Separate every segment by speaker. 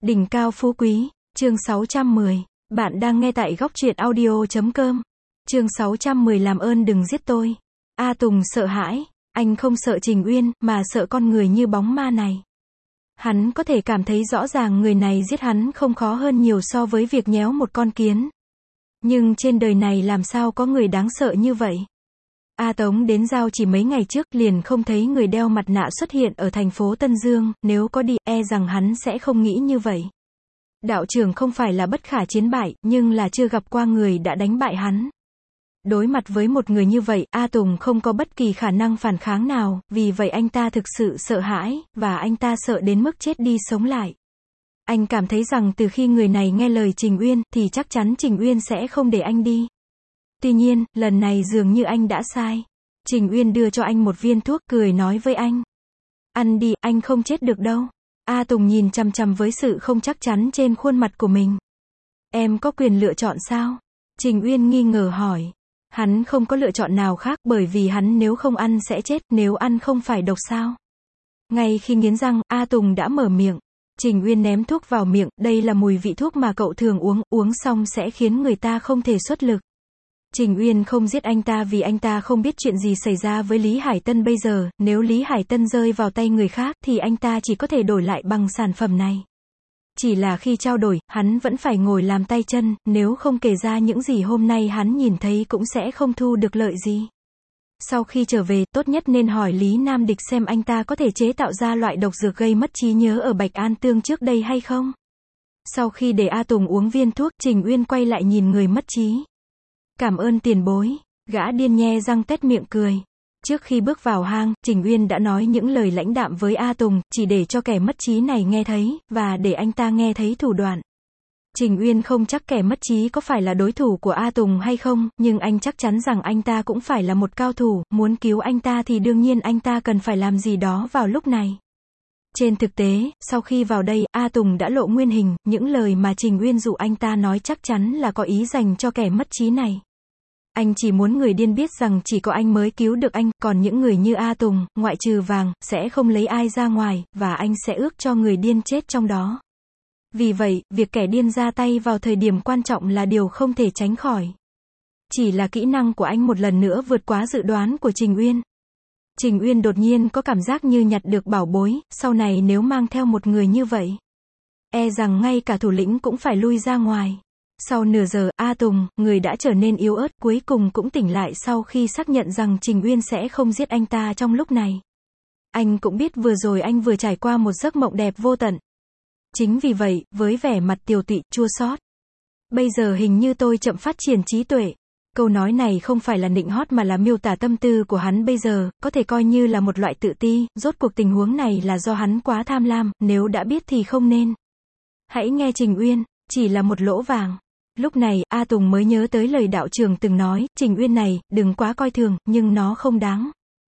Speaker 1: Đỉnh cao phú quý, chương 610. Bạn đang nghe tại góc truyện audio.com. Chương 610 làm ơn đừng giết tôi. A Tùng sợ hãi, anh không sợ Trình Uyên, mà sợ con người như bóng ma này. Hắn có thể cảm thấy rõ ràng người này giết hắn không khó hơn nhiều so với việc nhéo một con kiến. Nhưng trên đời này làm sao có người đáng sợ như vậy? A Tống đến giao chỉ mấy ngày trước liền không thấy người đeo mặt nạ xuất hiện ở thành phố Tân Dương, nếu có đi, e rằng hắn sẽ không nghĩ như vậy. Đạo trưởng không phải là bất khả chiến bại, nhưng là chưa gặp qua người đã đánh bại hắn. Đối mặt với một người như vậy, A Tùng không có bất kỳ khả năng phản kháng nào, vì vậy anh ta thực sự sợ hãi, và anh ta sợ đến mức chết đi sống lại. Anh cảm thấy rằng từ khi người này nghe lời Trình Uyên, thì chắc chắn Trình Uyên sẽ không để anh đi. Tuy nhiên, lần này dường như anh đã sai. Trình Uyên đưa cho anh một viên thuốc, cười nói với anh. Ăn đi, anh không chết được đâu. A Tùng nhìn chằm chằm với sự không chắc chắn trên khuôn mặt của mình. Em có quyền lựa chọn sao? Trình Uyên nghi ngờ hỏi. Hắn không có lựa chọn nào khác, bởi vì hắn nếu không ăn sẽ chết, nếu ăn không phải độc sao? Ngay khi nghiến răng, A Tùng đã mở miệng. Trình Uyên ném thuốc vào miệng, đây là mùi vị thuốc mà cậu thường uống xong sẽ khiến người ta không thể xuất lực. Trình Uyên không giết anh ta vì anh ta không biết chuyện gì xảy ra với Lý Hải Tân bây giờ, nếu Lý Hải Tân rơi vào tay người khác thì anh ta chỉ có thể đổi lại bằng sản phẩm này. Chỉ là khi trao đổi, hắn vẫn phải ngồi làm tay chân, nếu không kể ra những gì hôm nay hắn nhìn thấy cũng sẽ không thu được lợi gì. Sau khi trở về, tốt nhất nên hỏi Lý Nam Địch xem anh ta có thể chế tạo ra loại độc dược gây mất trí nhớ ở Bạch An Tương trước đây hay không. Sau khi để A Tùng uống viên thuốc, Trình Uyên quay lại nhìn người mất trí. Cảm ơn tiền bối. Gã điên nhe răng tét miệng cười. Trước khi bước vào hang, Trình Uyên đã nói những lời lãnh đạm với A Tùng, chỉ để cho kẻ mất trí này nghe thấy, và để anh ta nghe thấy thủ đoạn. Trình Uyên không chắc kẻ mất trí có phải là đối thủ của A Tùng hay không, nhưng anh chắc chắn rằng anh ta cũng phải là một cao thủ, muốn cứu anh ta thì đương nhiên anh ta cần phải làm gì đó vào lúc này. Trên thực tế, sau khi vào đây, A Tùng đã lộ nguyên hình, những lời mà Trình Uyên dụ anh ta nói chắc chắn là có ý dành cho kẻ mất trí này. Anh chỉ muốn người điên biết rằng chỉ có anh mới cứu được anh, còn những người như A Tùng, ngoại trừ vàng, sẽ không lấy ai ra ngoài, và anh sẽ ước cho người điên chết trong đó. Vì vậy, việc kẻ điên ra tay vào thời điểm quan trọng là điều không thể tránh khỏi. Chỉ là kỹ năng của anh một lần nữa vượt quá dự đoán của Trình Uyên. Trình Uyên đột nhiên có cảm giác như nhặt được bảo bối, sau này nếu mang theo một người như vậy, e rằng ngay cả thủ lĩnh cũng phải lui ra ngoài. Sau nửa giờ, A Tùng, người đã trở nên yếu ớt, cuối cùng cũng tỉnh lại sau khi xác nhận rằng Trình Uyên sẽ không giết anh ta trong lúc này. Anh cũng biết vừa rồi anh vừa trải qua một giấc mộng đẹp vô tận. Chính vì vậy, với vẻ mặt tiều tụy, chua xót. Bây giờ hình như tôi chậm phát triển trí tuệ. Câu nói này không phải là nịnh hót mà là miêu tả tâm tư của hắn bây giờ, có thể coi như là một loại tự ti, rốt cuộc tình huống này là do hắn quá tham lam, nếu đã biết thì không nên. Hãy nghe Trình Uyên, chỉ là một lỗ vàng. Lúc này, A Tùng mới nhớ tới lời đạo trưởng từng nói, Trình Uyên này, đừng quá coi thường, nhưng nó không đáng.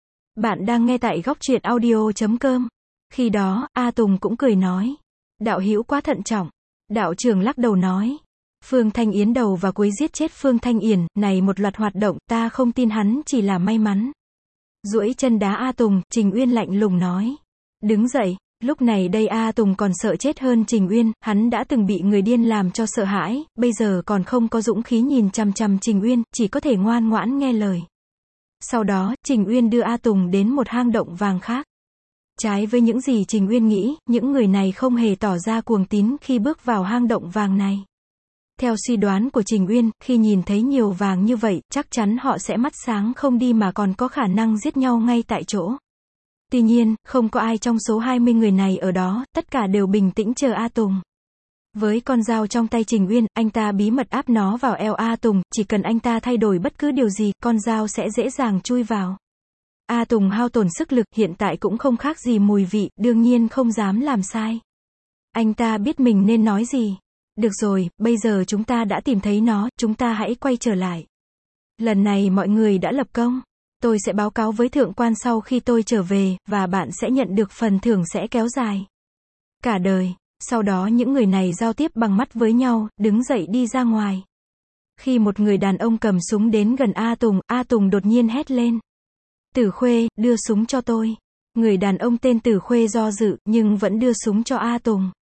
Speaker 1: Bạn đang nghe tại góc truyện audio.com. Khi đó, A Tùng cũng cười nói. Đạo hữu quá thận trọng. Đạo trưởng lắc đầu nói. Phương Thanh Yến đầu và cuối giết chết Phương Thanh Yển, này một loạt hoạt động, ta không tin hắn chỉ là may mắn. Duỗi chân đá A Tùng, Trình Uyên lạnh lùng nói. Đứng dậy. Lúc này đây A Tùng còn sợ chết hơn Trình Uyên, hắn đã từng bị người điên làm cho sợ hãi, bây giờ còn không có dũng khí nhìn chằm chằm Trình Uyên, chỉ có thể ngoan ngoãn nghe lời. Sau đó, Trình Uyên đưa A Tùng đến một hang động vàng khác. Trái với những gì Trình Uyên nghĩ, những người này không hề tỏ ra cuồng tín khi bước vào hang động vàng này. Theo suy đoán của Trình Uyên, khi nhìn thấy nhiều vàng như vậy, chắc chắn họ sẽ mắt sáng không đi mà còn có khả năng giết nhau ngay tại chỗ. Tuy nhiên, không có ai trong số 20 người này ở đó, tất cả đều bình tĩnh chờ A Tùng. Với con dao trong tay Trình Uyên, anh ta bí mật áp nó vào eo A Tùng, chỉ cần anh ta thay đổi bất cứ điều gì, con dao sẽ dễ dàng chui vào. A Tùng hao tổn sức lực, hiện tại cũng không khác gì mùi vị, đương nhiên không dám làm sai. Anh ta biết mình nên nói gì. Được rồi, bây giờ chúng ta đã tìm thấy nó, chúng ta hãy quay trở lại. Lần này mọi người đã lập công. Tôi sẽ báo cáo với thượng quan sau khi tôi trở về, và bạn sẽ nhận được phần thưởng sẽ kéo dài cả đời. Sau đó những người này giao tiếp bằng mắt với nhau, đứng dậy đi ra ngoài. Khi một người đàn ông cầm súng đến gần A Tùng đột nhiên hét lên. Tử Khuê, đưa súng cho tôi. Người đàn ông tên Tử Khuê do dự, nhưng vẫn đưa súng cho A Tùng.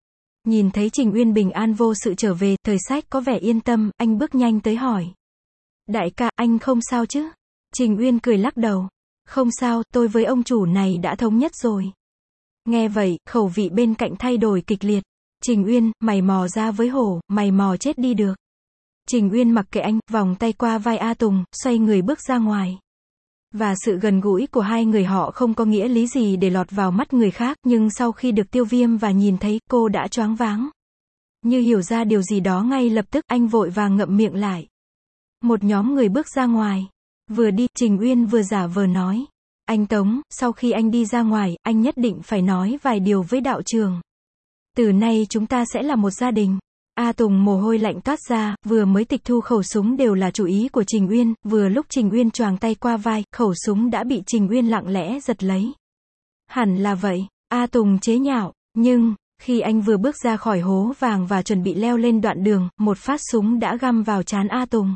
Speaker 1: Nhìn thấy Trình Uyên bình an vô sự trở về, Thời Sách có vẻ yên tâm, anh bước nhanh tới hỏi. Đại ca, anh không sao chứ? Trình Uyên cười lắc đầu. Không sao, tôi với ông chủ này đã thống nhất rồi. Nghe vậy, khẩu vị bên cạnh thay đổi kịch liệt. Trình Uyên, mày mò ra với hổ, mày mò chết đi được. Trình Uyên mặc kệ anh, vòng tay qua vai A Tùng, xoay người bước ra ngoài. Và sự gần gũi của hai người họ không có nghĩa lý gì để lọt vào mắt người khác, nhưng sau khi được Tiêu Viêm và nhìn thấy, cô đã choáng váng. Như hiểu ra điều gì đó ngay lập tức, anh vội vàng ngậm miệng lại. Một nhóm người bước ra ngoài. Vừa đi, Trình Uyên vừa giả vờ nói. Anh Tống, sau khi anh đi ra ngoài, anh nhất định phải nói vài điều với đạo trường. Từ nay chúng ta sẽ là một gia đình. A Tùng mồ hôi lạnh toát ra, vừa mới tịch thu khẩu súng đều là chủ ý của Trình Uyên, vừa lúc Trình Uyên choàng tay qua vai, khẩu súng đã bị Trình Uyên lặng lẽ giật lấy. Hẳn là vậy, A Tùng chế nhạo, nhưng, khi anh vừa bước ra khỏi hố vàng và chuẩn bị leo lên đoạn đường, một phát súng đã găm vào trán A Tùng.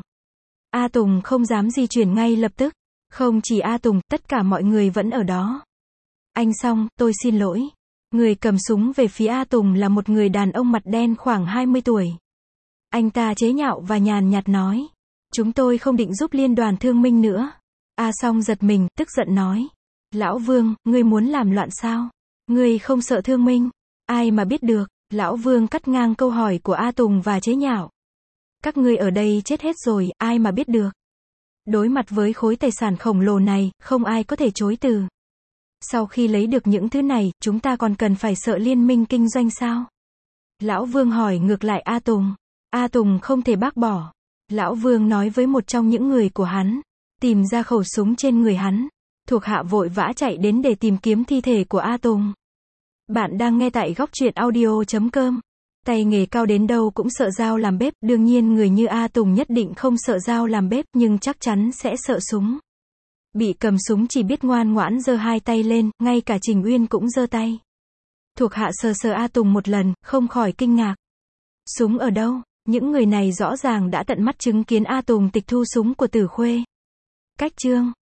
Speaker 1: A Tùng không dám di chuyển ngay lập tức. Không chỉ A Tùng, tất cả mọi người vẫn ở đó. Anh Song, tôi xin lỗi. Người cầm súng về phía A Tùng là một người đàn ông mặt đen khoảng 20 tuổi. Anh ta chế nhạo và nhàn nhạt nói. Chúng tôi không định giúp liên đoàn thương minh nữa. A Song giật mình, tức giận nói. Lão Vương, ngươi muốn làm loạn sao? Ngươi không sợ thương minh? Ai mà biết được? Lão Vương cắt ngang câu hỏi của A Tùng và chế nhạo. Các ngươi ở đây chết hết rồi, ai mà biết được? Đối mặt với khối tài sản khổng lồ này, không ai có thể chối từ. Sau khi lấy được những thứ này, chúng ta còn cần phải sợ liên minh kinh doanh sao? Lão Vương hỏi ngược lại A Tùng. A Tùng không thể bác bỏ. Lão Vương nói với một trong những người của hắn. Tìm ra khẩu súng trên người hắn. Thuộc hạ vội vã chạy đến để tìm kiếm thi thể của A Tùng. Bạn đang nghe tại Góc Truyện Audio.com. Tay nghề cao đến đâu cũng sợ dao làm bếp, đương nhiên người như A Tùng nhất định không sợ dao làm bếp, nhưng chắc chắn sẽ sợ súng. Bị cầm súng chỉ biết ngoan ngoãn giơ hai tay lên, ngay cả Trình Uyên cũng giơ tay. Thuộc hạ sờ sờ A Tùng một lần, không khỏi kinh ngạc. Súng ở đâu? Những người này rõ ràng đã tận mắt chứng kiến A Tùng tịch thu súng của Tử Khuê. Cách chương